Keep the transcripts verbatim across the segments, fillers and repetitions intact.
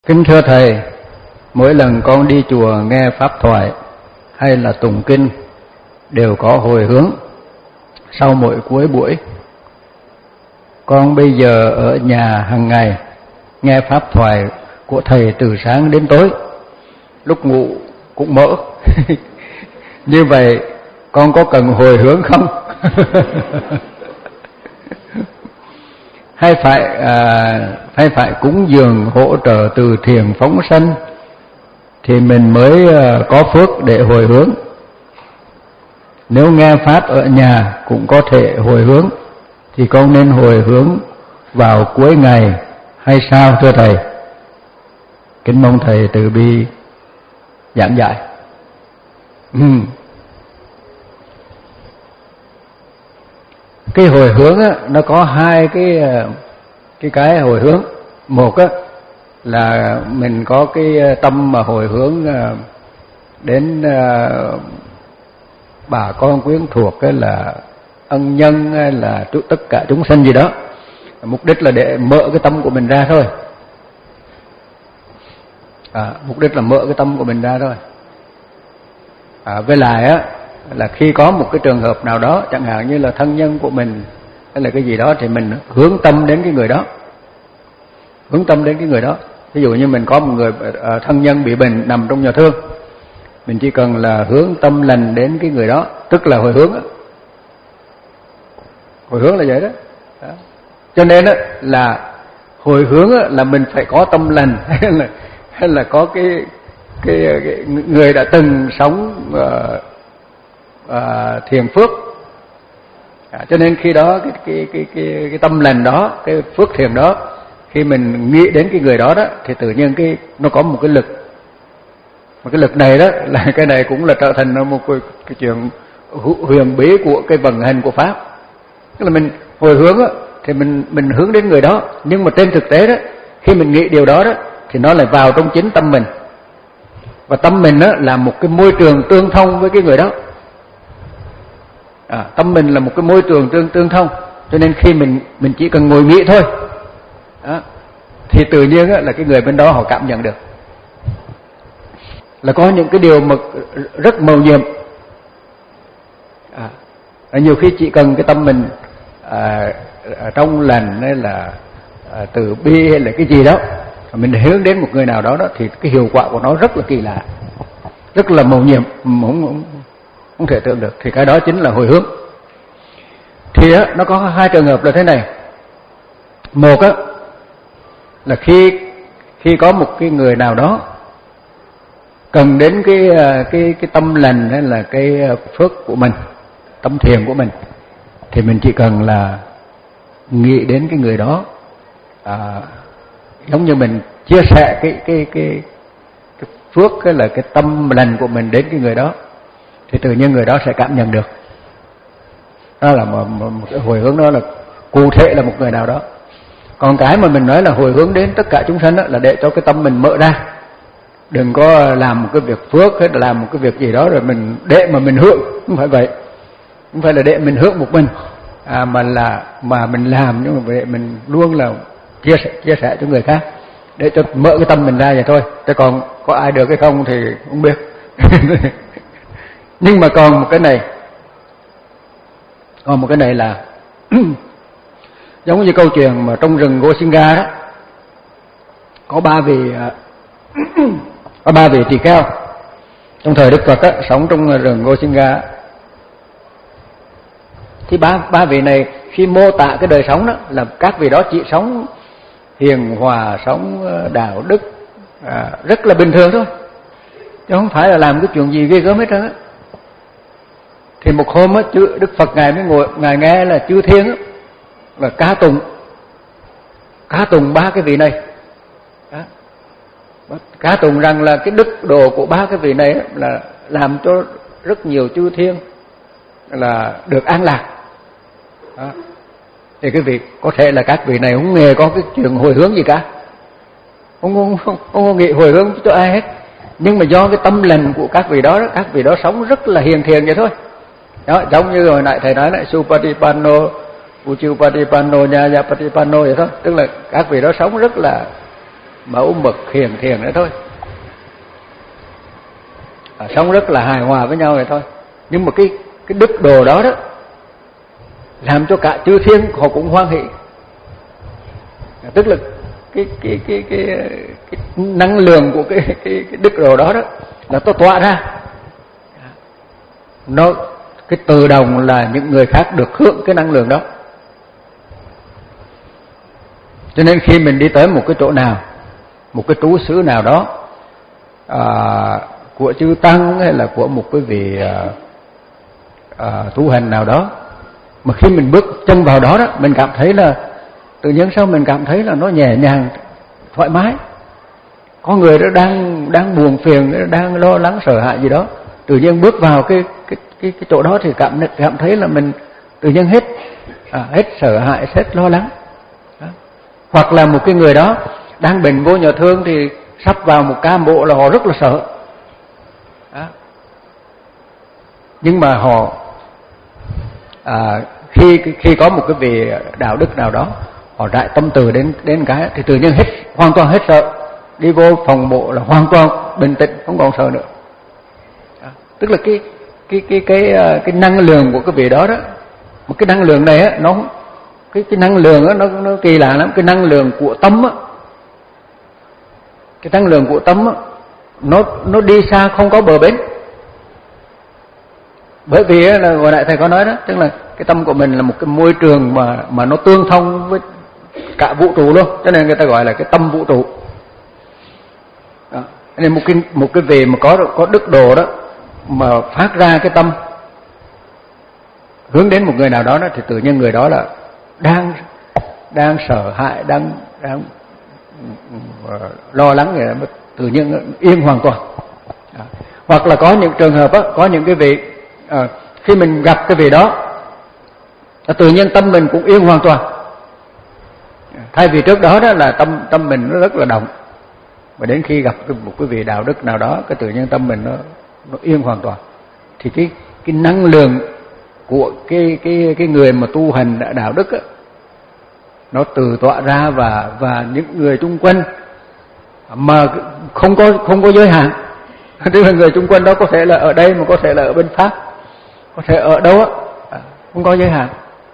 Kính thưa Thầy, mỗi lần con đi chùa nghe pháp thoại hay là tụng kinh đều có hồi hướng sau mỗi cuối buổi. Con bây giờ ở nhà hàng ngày nghe pháp thoại của Thầy từ sáng đến tối, lúc ngủ cũng mở. Như vậy con có cần hồi hướng không? hay phải à, hay phải cúng dường hỗ trợ từ thiện phóng sanh thì mình mới à, có phước để hồi hướng. Nếu nghe pháp ở nhà cũng có thể hồi hướng thì con nên hồi hướng vào cuối ngày hay sao thưa Thầy? Kính mong Thầy từ bi giảng dạy. uhm. Cái hồi hướng á, nó có hai cái cái cái hồi hướng. Một á, là mình có cái tâm mà hồi hướng đến bà con quyến thuộc, cái là ân nhân hay là tất cả chúng sanh gì đó. Mục đích là để mở cái tâm của mình ra thôi. À, mục đích là mở cái tâm của mình ra thôi. À, với lại á, là khi có một cái trường hợp nào đó, chẳng hạn như là thân nhân của mình hay là cái gì đó, thì mình hướng tâm đến cái người đó, hướng tâm đến cái người đó. Ví dụ như mình có một người thân nhân bị bệnh nằm trong nhà thương, mình chỉ cần là hướng tâm lành đến cái người đó, tức là hồi hướng đó. Hồi hướng là vậy đó, đó. Cho nên đó, là hồi hướng đó, là mình phải có tâm lành hay là hay là có cái cái, cái người đã từng sống uh, À, thiền phước. À, cho nên khi đó cái, cái cái cái cái tâm lành đó, cái phước thiền đó, khi mình nghĩ đến cái người đó đó thì tự nhiên cái nó có một cái lực. Mà cái lực này đó là cái này cũng là trở thành một cái, cái chuyện huyền bí của cái vận hành của pháp. Tức là mình hồi hướng đó, thì mình mình hướng đến người đó, nhưng mà trên thực tế đó, khi mình nghĩ điều đó đó thì nó lại vào trong chính tâm mình. Và tâm mình đó là một cái môi trường tương thông với cái người đó. À, tâm mình là một cái môi trường tương tương thông, cho nên khi mình mình chỉ cần ngồi nghĩ thôi đó, thì tự nhiên á, là cái người bên đó họ cảm nhận được. Là có những cái điều mà rất mầu nhiệm. À, nhiều khi chỉ cần cái tâm mình à, trong lành hay là à, từ bi hay là cái gì đó, mình hướng đến một người nào đó đó, thì cái hiệu quả của nó rất là kỳ lạ, rất là mầu nhiệm, không, không, không thể tưởng được. Thì cái đó chính là hồi hướng. Thì á, nó có hai trường hợp là thế này. Một á, là khi khi có một cái người nào đó cần đến cái cái cái tâm lành hay là cái phước của mình, tâm thiền của mình, thì mình chỉ cần là nghĩ đến cái người đó, à, giống như mình chia sẻ cái cái cái cái phước, cái là cái tâm lành của mình đến cái người đó, thì tự nhiên người đó sẽ cảm nhận được. Đó là một, một, một cái hồi hướng, đó là cụ thể là một người nào đó. Còn cái mà mình nói là hồi hướng đến tất cả chúng sanh đó, là để cho cái tâm mình mở ra. Đừng có làm một cái việc phước hay là làm một cái việc gì đó rồi mình để mà mình hướng, không phải vậy. Không phải là để mình hướng một mình, à, mà là mà mình làm, nhưng mà để mình luôn là chia sẻ, chia sẻ cho người khác, để cho mở cái tâm mình ra vậy thôi. Chứ còn có ai được hay không thì không biết. Nhưng mà còn một cái này, còn một cái này là giống như câu chuyện mà trong rừng Gosinga đó, có ba vị có ba vị tỳ kheo trong thời Đức Phật đó, sống trong rừng Gosinga. Thì ba ba vị này khi mô tả cái đời sống đó, là các vị đó chỉ sống hiền hòa, sống đạo đức, à, rất là bình thường thôi, chứ không phải là làm cái chuyện gì ghê gớm hết trơn á. Thì một hôm á, Đức Phật ngài mới ngồi, ngài nghe là chư thiên á, là ca tụng ca tụng ba cái vị này đó. Ca tụng rằng là cái đức độ của ba cái vị này á, là làm cho rất nhiều chư thiên là được an lạc đó. Thì cái việc có thể là các vị này không hề có cái chuyện hồi hướng gì cả, không không không, không nghĩ hồi hướng cho ai hết, nhưng mà do cái tâm lành của các vị đó, đó các vị đó sống rất là hiền thiện vậy thôi. Đó, giống như hồi nãy thầy nói lại Supatipanno, Uchupatipanno, Nyayapatipanno vậy thôi, tức là các vị đó sống rất là mẫu mực hiền thiền nữa thôi, à, sống rất là hài hòa với nhau vậy thôi. Nhưng mà cái cái đức độ đó đó làm cho cả chư thiên họ cũng hoan hỷ, à, tức là cái cái cái cái, cái năng lượng của cái, cái cái đức độ đó đó là nó tỏa ra, nó cái tự động là những người khác được hưởng cái năng lượng đó. Cho nên khi mình đi tới một cái chỗ nào, một cái trú xứ nào đó à, của chư tăng hay là của một cái vị à, à, tu hành nào đó, mà khi mình bước chân vào đó đó, mình cảm thấy là tự nhiên sao mình cảm thấy là nó nhẹ nhàng, thoải mái. Có người đó đang đang buồn phiền, đang lo lắng sợ hãi gì đó, tự nhiên bước vào cái cái cái, cái chỗ đó thì cảm cảm thấy là mình tự nhiên hết à, hết sợ hãi, hết lo lắng. Đó. Hoặc là một cái người đó đang bệnh vô nhà thương thì sắp vào một ca mổ là họ rất là sợ. Đó. Nhưng mà họ à, khi khi có một cái vị đạo đức nào đó, họ rải tâm từ đến đến cái thì tự nhiên hết hoàn toàn hết sợ, đi vô phòng mổ là hoàn toàn bình tĩnh, không còn sợ nữa. Đó. Tức là cái cái cái cái cái năng lượng của cái vị đó đó, một cái năng lượng này á, nó cái cái năng lượng á, nó nó kỳ lạ lắm. Cái năng lượng của tâm á, cái năng lượng của tâm á, nó nó đi xa không có bờ bến. Bởi vì là hồi nãy thầy có nói đó, tức là cái tâm của mình là một cái môi trường mà mà nó tương thông với cả vũ trụ luôn, cho nên người ta gọi là cái tâm vũ trụ. Đó. Nên một cái một cái vị mà có có đức độ đó mà phát ra cái tâm hướng đến một người nào đó, đó thì tự nhiên người đó là đang đang sợ hãi, đang đang uh, lo lắng vậy, tự nhiên yên hoàn toàn. Đó. Hoặc là có những trường hợp đó, có những cái vị uh, khi mình gặp cái vị đó, tự nhiên tâm mình cũng yên hoàn toàn. Thay vì trước đó đó là tâm tâm mình nó rất là động, và đến khi gặp một cái vị đạo đức nào đó, cái tự nhiên tâm mình nó nó yên hoàn toàn. Thì cái cái năng lượng của cái cái cái người mà tu hành đạo đức á, nó từ tỏa ra, và và những người chung quanh mà không có không có giới hạn. Tức là người chung quanh đó có thể là ở đây, mà có thể là ở bên Pháp, có thể ở đâu á, không có giới hạn,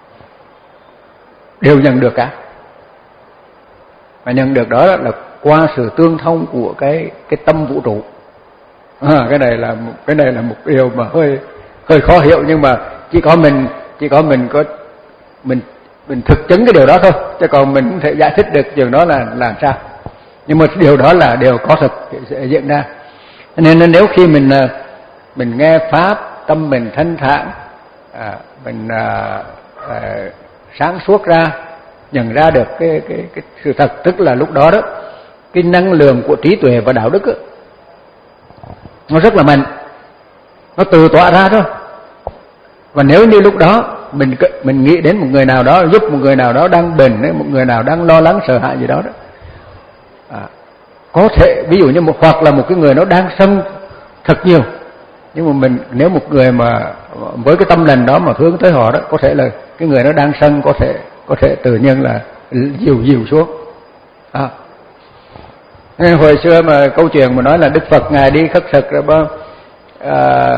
đều nhận được cả. Và nhận được đó là qua sự tương thông của cái cái tâm vũ trụ. À, cái này là một, cái này là một điều mà hơi hơi khó hiểu, nhưng mà chỉ có mình chỉ có mình có mình mình thực chứng cái điều đó thôi, chứ còn mình không thể giải thích được chuyện đó là làm sao. Nhưng mà điều đó là điều có thực sẽ diễn ra. Nên nếu khi mình mình nghe pháp, tâm mình thanh thản, à, mình à, à, sáng suốt ra, nhận ra được cái cái cái sự thật, tức là lúc đó đó cái năng lượng của trí tuệ và đạo đức đó, nó rất là mạnh, nó từ tỏa ra thôi. Và nếu như lúc đó mình mình nghĩ đến một người nào đó, giúp một người nào đó đang bệnh, một người nào đang lo lắng sợ hãi gì đó đó, à, có thể ví dụ như một hoặc là một cái người nó đang sân thật nhiều, nhưng mà mình nếu một người mà với cái tâm lành đó mà hướng tới họ đó, có thể là cái người nó đang sân có thể có thể tự nhiên là dìu dìu xuống. À. Nên hồi xưa mà câu chuyện mà nói là Đức Phật ngài đi khất thực rồi bao à,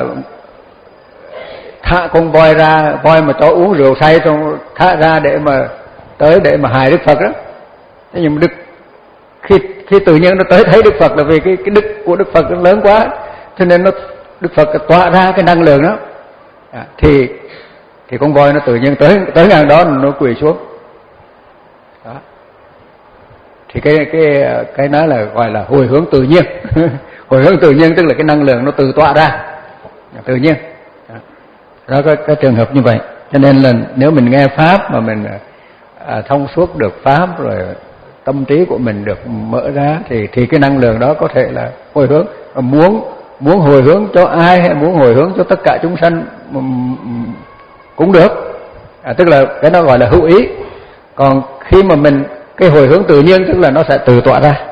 thả con voi ra, voi mà cho uống rượu say xong thả ra để mà tới để mà hại Đức Phật đó. Thế nhưng mà Đức khi khi tự nhiên nó tới thấy Đức Phật là vì cái cái đức của Đức Phật nó lớn quá, cho nên nó Đức Phật tỏa ra cái năng lượng đó, à, thì thì con voi nó tự nhiên tới tới ngang đó nó quỳ xuống. Đó. Thì cái cái cái đó là gọi là hồi hướng tự nhiên. Hồi hướng tự nhiên tức là cái năng lượng nó từ tỏa ra tự nhiên. Đó có cái trường hợp như vậy. Cho nên là nếu mình nghe pháp mà mình à, thông suốt được pháp, rồi tâm trí của mình được mở ra, thì thì cái năng lượng đó có thể là hồi hướng. Và muốn muốn hồi hướng cho ai hay muốn hồi hướng cho tất cả chúng sanh cũng được. À, tức là cái đó gọi là hữu ý. Còn khi mà mình cái hồi hướng tự nhiên tức là nó sẽ từ tỏa ra.